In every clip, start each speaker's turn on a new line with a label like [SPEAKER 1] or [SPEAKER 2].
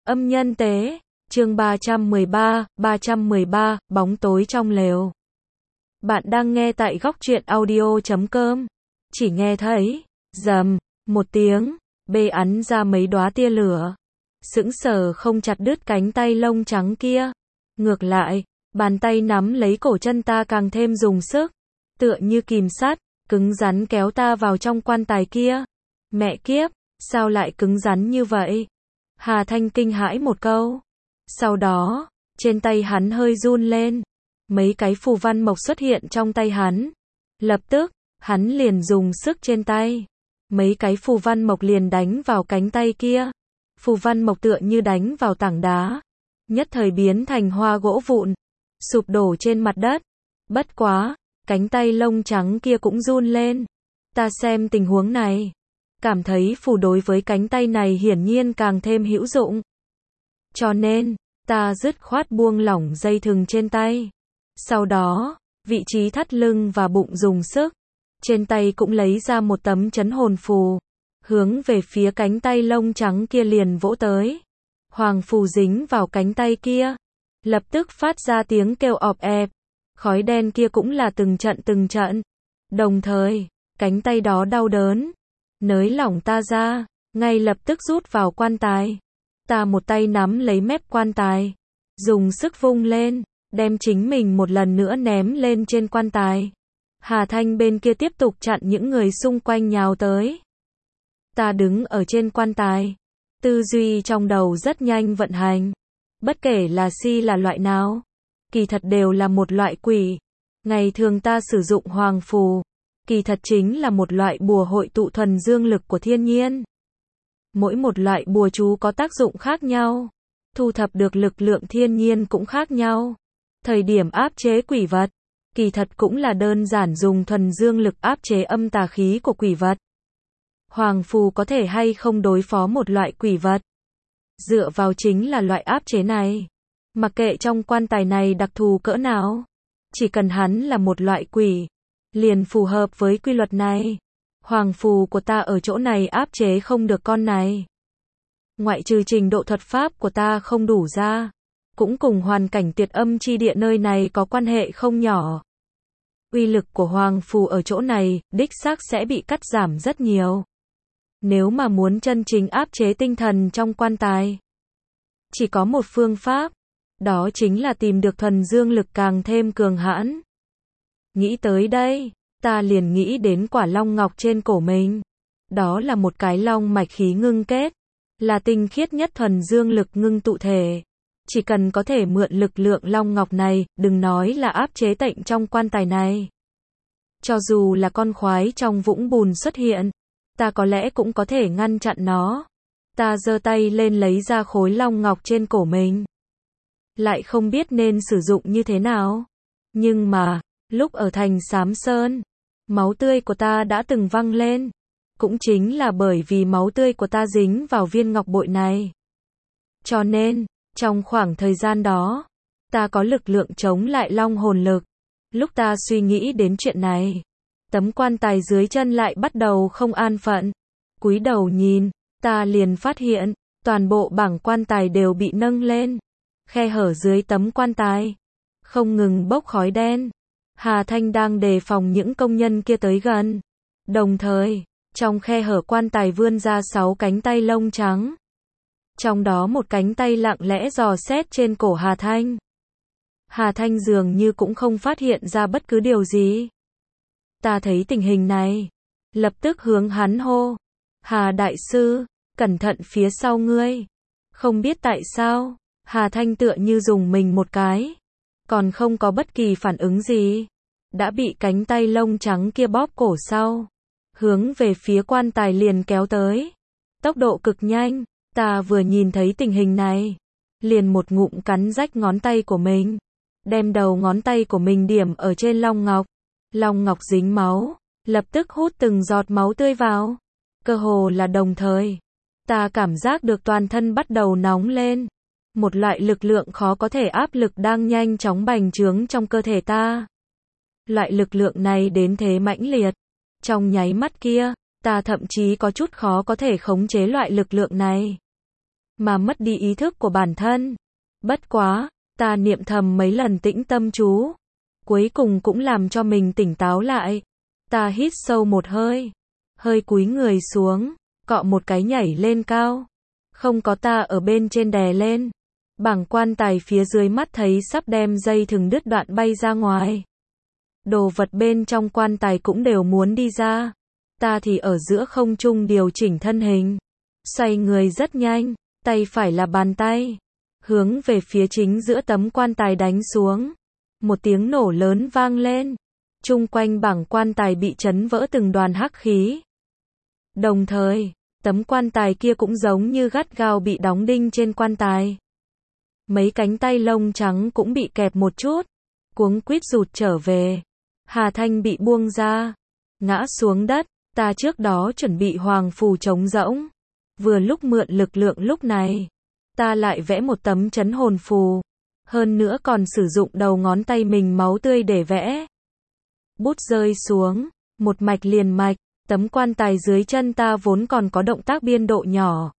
[SPEAKER 1] Âm nhân tế, chương 313, bóng tối trong lều. Bạn đang nghe tại góc truyện audio.com. Chỉ nghe thấy, rầm, một tiếng, bê ắn ra mấy đóa tia lửa. Sững sờ không chặt đứt cánh tay lông trắng kia. Ngược lại, bàn tay nắm lấy cổ chân ta càng thêm dùng sức. Tựa như kìm sắt, cứng rắn kéo ta vào trong quan tài kia. Mẹ kiếp, sao lại cứng rắn như vậy? Hà Thanh kinh hãi một câu. Sau đó, trên tay hắn hơi run lên. Mấy cái phù văn mộc xuất hiện trong tay hắn. Lập tức, hắn liền dùng sức trên tay. Mấy cái phù văn mộc liền đánh vào cánh tay kia. Phù văn mộc tựa như đánh vào tảng đá. Nhất thời biến thành hoa gỗ vụn. Sụp đổ trên mặt đất. Bất quá, cánh tay lông trắng kia cũng run lên. Ta xem tình huống này. Cảm thấy phù đối với cánh tay này hiển nhiên càng thêm hữu dụng. Cho nên, ta dứt khoát buông lỏng dây thừng trên tay. Sau đó, vị trí thắt lưng và bụng dùng sức. Trên tay cũng lấy ra một tấm trấn hồn phù. Hướng về phía cánh tay lông trắng kia liền vỗ tới. Hoàng phù dính vào cánh tay kia. Lập tức phát ra tiếng kêu ọp ẹp. Khói đen kia cũng là từng trận. Đồng thời, cánh tay đó đau đớn. Nới lỏng ta ra, ngay lập tức rút vào quan tài. Ta một tay nắm lấy mép quan tài. Dùng sức vung lên, đem chính mình một lần nữa ném lên trên quan tài. Hà Thanh bên kia tiếp tục chặn những người xung quanh nhào tới. Ta đứng ở trên quan tài. Tư duy trong đầu rất nhanh vận hành. Bất kể là si là loại nào, kỳ thật đều là một loại quỷ. Ngày thường ta sử dụng hoàng phù, kỳ thật chính là một loại bùa hội tụ thuần dương lực của thiên nhiên. Mỗi một loại bùa chú có tác dụng khác nhau, thu thập được lực lượng thiên nhiên cũng khác nhau. Thời điểm áp chế quỷ vật, kỳ thật cũng là đơn giản dùng thuần dương lực áp chế âm tà khí của quỷ vật. Hoàng phù có thể hay không đối phó một loại quỷ vật, dựa vào chính là loại áp chế này. Mặc kệ trong quan tài này đặc thù cỡ nào, chỉ cần hắn là một loại quỷ, liền phù hợp với quy luật này. Hoàng phù của ta ở chỗ này áp chế không được con này. Ngoại trừ trình độ thuật pháp của ta không đủ ra, cũng cùng hoàn cảnh tuyệt âm chi địa nơi này có quan hệ không nhỏ. Uy lực của hoàng phù ở chỗ này, đích xác sẽ bị cắt giảm rất nhiều. Nếu mà muốn chân chính áp chế tinh thần trong quan tài, chỉ có một phương pháp, đó chính là tìm được thuần dương lực càng thêm cường hãn. Nghĩ tới đây, ta liền nghĩ đến quả long ngọc trên cổ mình. Đó là một cái long mạch khí ngưng kết, là tinh khiết nhất thuần dương lực ngưng tụ thể. Chỉ cần có thể mượn lực lượng long ngọc này, đừng nói là áp chế tệnh trong quan tài này. Cho dù là con khoái trong vũng bùn xuất hiện, ta có lẽ cũng có thể ngăn chặn nó. Ta giơ tay lên lấy ra khối long ngọc trên cổ mình. Lại không biết nên sử dụng như thế nào. Nhưng mà, lúc ở thành Xám Sơn, máu tươi của ta đã từng văng lên. Cũng chính là bởi vì máu tươi của ta dính vào viên ngọc bội này. Cho nên, trong khoảng thời gian đó, ta có lực lượng chống lại long hồn lực. Lúc ta suy nghĩ đến chuyện này, tấm quan tài dưới chân lại bắt đầu không an phận. Cúi đầu nhìn, ta liền phát hiện, toàn bộ bảng quan tài đều bị nâng lên. Khe hở dưới tấm quan tài, không ngừng bốc khói đen. Hà Thanh đang đề phòng những công nhân kia tới gần. Đồng thời, trong khe hở quan tài vươn ra 6 cánh tay lông trắng. Trong đó một cánh tay lặng lẽ dò xét trên cổ Hà Thanh. Hà Thanh dường như cũng không phát hiện ra bất cứ điều gì. Ta thấy tình hình này, lập tức hướng hắn hô. Hà đại sư, cẩn thận phía sau ngươi. Không biết tại sao, Hà Thanh tựa như dùng mình một cái, còn không có bất kỳ phản ứng gì. Đã bị cánh tay lông trắng kia bóp cổ sau. Hướng về phía quan tài liền kéo tới. Tốc độ cực nhanh, ta vừa nhìn thấy tình hình này. Liền một ngụm cắn rách ngón tay của mình. Đem đầu ngón tay của mình điểm ở trên long ngọc. Long ngọc dính máu, lập tức hút từng giọt máu tươi vào. Cơ hồ là đồng thời. Ta cảm giác được toàn thân bắt đầu nóng lên. Một loại lực lượng khó có thể áp lực đang nhanh chóng bành trướng trong cơ thể ta. Loại lực lượng này đến thế mãnh liệt. Trong nháy mắt kia, ta thậm chí có chút khó có thể khống chế loại lực lượng này. mà mất đi ý thức của bản thân. Bất quá, ta niệm thầm mấy lần tĩnh tâm chú, cuối cùng cũng làm cho mình tỉnh táo lại. Ta hít sâu một hơi, hơi cúi người xuống, cọ một cái nhảy lên cao. Không có ta ở bên trên đè lên. Bảng quan tài phía dưới mắt thấy sắp đem dây thừng đứt đoạn bay ra ngoài. Đồ vật bên trong quan tài cũng đều muốn đi ra. Ta thì ở giữa không trung điều chỉnh thân hình. Xoay người rất nhanh, tay phải là bàn tay. Hướng về phía chính giữa tấm quan tài đánh xuống. Một tiếng nổ lớn vang lên. Chung quanh bảng quan tài bị chấn vỡ từng đoàn hắc khí. Đồng thời, tấm quan tài kia cũng giống như gắt gao bị đóng đinh trên quan tài. Mấy cánh tay lông trắng cũng bị kẹp một chút. Cuống quýt rụt trở về. Hà Thanh bị buông ra. Ngã xuống đất. Ta trước đó chuẩn bị hoàng phù trống rỗng. Vừa lúc mượn lực lượng lúc này. Ta lại vẽ một tấm trấn hồn phù. Hơn nữa còn sử dụng đầu ngón tay mình máu tươi để vẽ. Bút rơi xuống. Một mạch liền mạch. Tấm quan tài dưới chân ta vốn còn có động tác biên độ nhỏ.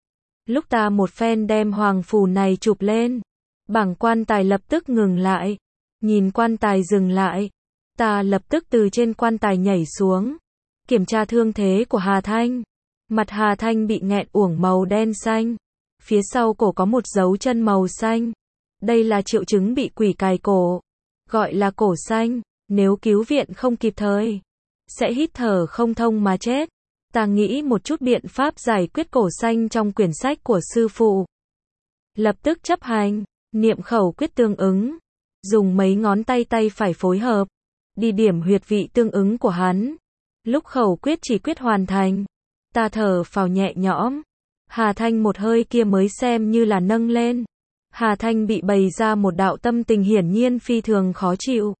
[SPEAKER 1] Lúc ta một phen đem hoàng phù này chụp lên. Bảng quan tài lập tức ngừng lại. Nhìn quan tài dừng lại. Ta lập tức từ trên quan tài nhảy xuống. Kiểm tra thương thế của Hà Thanh. Mặt Hà Thanh bị nghẹn uổng màu đen xanh. Phía sau cổ có một dấu chân màu xanh. Đây là triệu chứng bị quỷ cài cổ. Gọi là cổ xanh. Nếu cứu viện không kịp thời, sẽ hít thở không thông mà chết. Ta nghĩ một chút biện pháp giải quyết cổ xanh trong quyển sách của sư phụ. Lập tức chấp hành, niệm khẩu quyết tương ứng. Dùng mấy ngón tay phải phối hợp. Đi điểm huyệt vị tương ứng của hắn. Lúc khẩu quyết chỉ quyết hoàn thành. Ta thở phào nhẹ nhõm. Hà Thanh một hơi kia mới xem như là nâng lên. Hà Thanh bị bày ra một đạo tâm tình hiển nhiên phi thường khó chịu.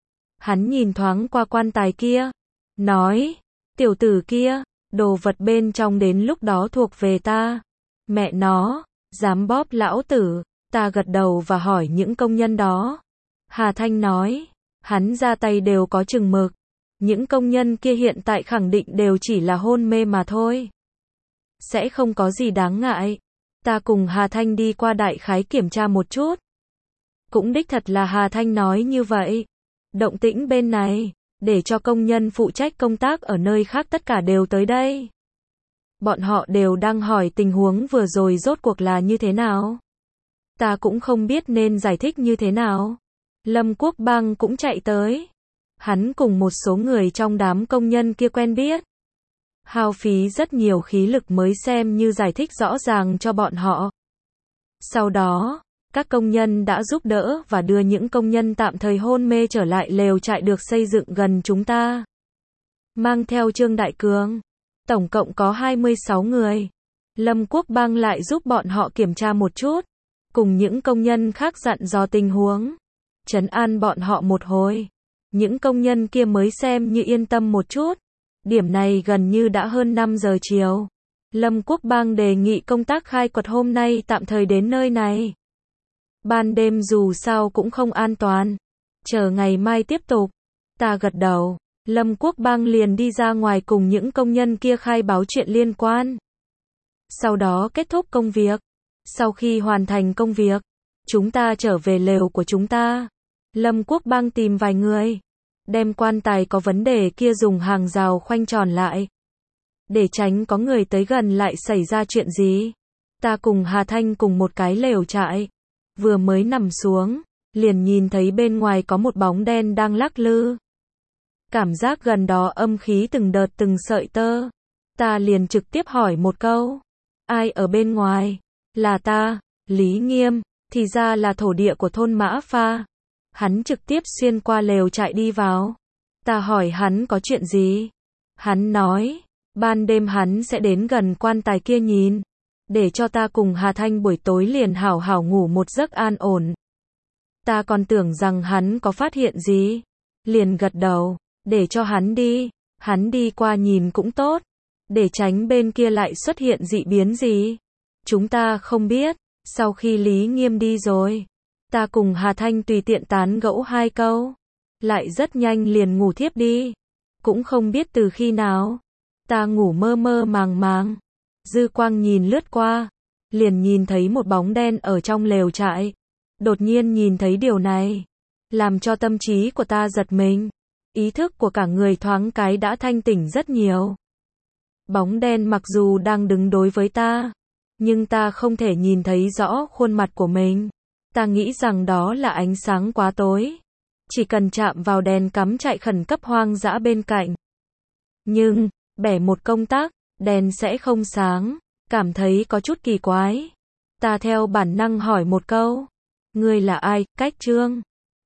[SPEAKER 1] Hắn nhìn thoáng qua quan tài kia. Nói, tiểu tử kia, đồ vật bên trong đến lúc đó thuộc về ta. Mẹ nó, dám bóp lão tử. Ta gật đầu và hỏi những công nhân đó. Hà Thanh nói, hắn ra tay đều có chừng mực. Những công nhân kia hiện tại khẳng định đều chỉ là hôn mê mà thôi. Sẽ không có gì đáng ngại. Ta cùng Hà Thanh đi qua đại khái kiểm tra một chút. Cũng đích thật là Hà Thanh nói như vậy. Động tĩnh bên này, để cho công nhân phụ trách công tác ở nơi khác tất cả đều tới đây. Bọn họ đều đang hỏi tình huống vừa rồi rốt cuộc là như thế nào. Ta cũng không biết nên giải thích như thế nào. Lâm Quốc Bang cũng chạy tới. Hắn cùng một số người trong đám công nhân kia quen biết. Hao phí rất nhiều khí lực mới xem như giải thích rõ ràng cho bọn họ. Sau đó, các công nhân đã giúp đỡ và đưa những công nhân tạm thời hôn mê trở lại lều trại được xây dựng gần chúng ta. Mang theo Trương Đại Cường. Tổng cộng có 26 người. Lâm Quốc Bang lại giúp bọn họ kiểm tra một chút. Cùng những công nhân khác dặn dò tình huống. Trấn an bọn họ một hồi. Những công nhân kia mới xem như yên tâm một chút. Điểm này gần như đã hơn 5 giờ chiều. Lâm Quốc Bang đề nghị công tác khai quật hôm nay tạm thời đến nơi này. Ban đêm dù sao cũng không an toàn. Chờ ngày mai tiếp tục. Ta gật đầu. Lâm Quốc Bang liền đi ra ngoài cùng những công nhân kia khai báo chuyện liên quan. Sau đó kết thúc công việc. Sau khi hoàn thành công việc, chúng ta trở về lều của chúng ta. Lâm Quốc Bang tìm vài người. Đem quan tài có vấn đề kia dùng hàng rào khoanh tròn lại. Để tránh có người tới gần lại xảy ra chuyện gì. Ta cùng Hà Thanh cùng một cái lều trại. Vừa mới nằm xuống, liền nhìn thấy bên ngoài có một bóng đen đang lắc lư. Cảm giác gần đó âm khí từng đợt từng sợi tơ. Ta liền trực tiếp hỏi một câu. Ai ở bên ngoài? Là ta, Lý Nghiêm, thì ra là thổ địa của thôn Mã Pha. Hắn trực tiếp xuyên qua lều trại đi vào. Ta hỏi hắn có chuyện gì? Hắn nói, ban đêm hắn sẽ đến gần quan tài kia nhìn. Để cho ta cùng Hà Thanh buổi tối liền hảo hảo ngủ một giấc an ổn. Ta còn tưởng rằng hắn có phát hiện gì. Liền gật đầu, để cho hắn đi qua nhìn cũng tốt. Để tránh bên kia lại xuất hiện dị biến gì. Chúng ta không biết. Sau khi Lý Nghiêm đi rồi, ta cùng Hà Thanh tùy tiện tán gẫu 2 câu. Lại rất nhanh liền ngủ thiếp đi. Cũng không biết từ khi nào. Ta ngủ mơ mơ màng màng. Dư quang nhìn lướt qua. liền nhìn thấy một bóng đen ở trong lều trại. Đột nhiên nhìn thấy điều này, làm cho tâm trí của ta giật mình. Ý thức của cả người thoáng cái đã thanh tỉnh rất nhiều. Bóng đen mặc dù đang đứng đối với ta, nhưng ta không thể nhìn thấy rõ khuôn mặt của mình. Ta nghĩ rằng đó là ánh sáng quá tối. Chỉ cần chạm vào đèn cắm chạy khẩn cấp hoang dã bên cạnh. Nhưng, bẻ một công tắc, đèn sẽ không sáng. Cảm thấy có chút kỳ quái. Ta theo bản năng hỏi một câu. Ngươi là ai, Cách Trương?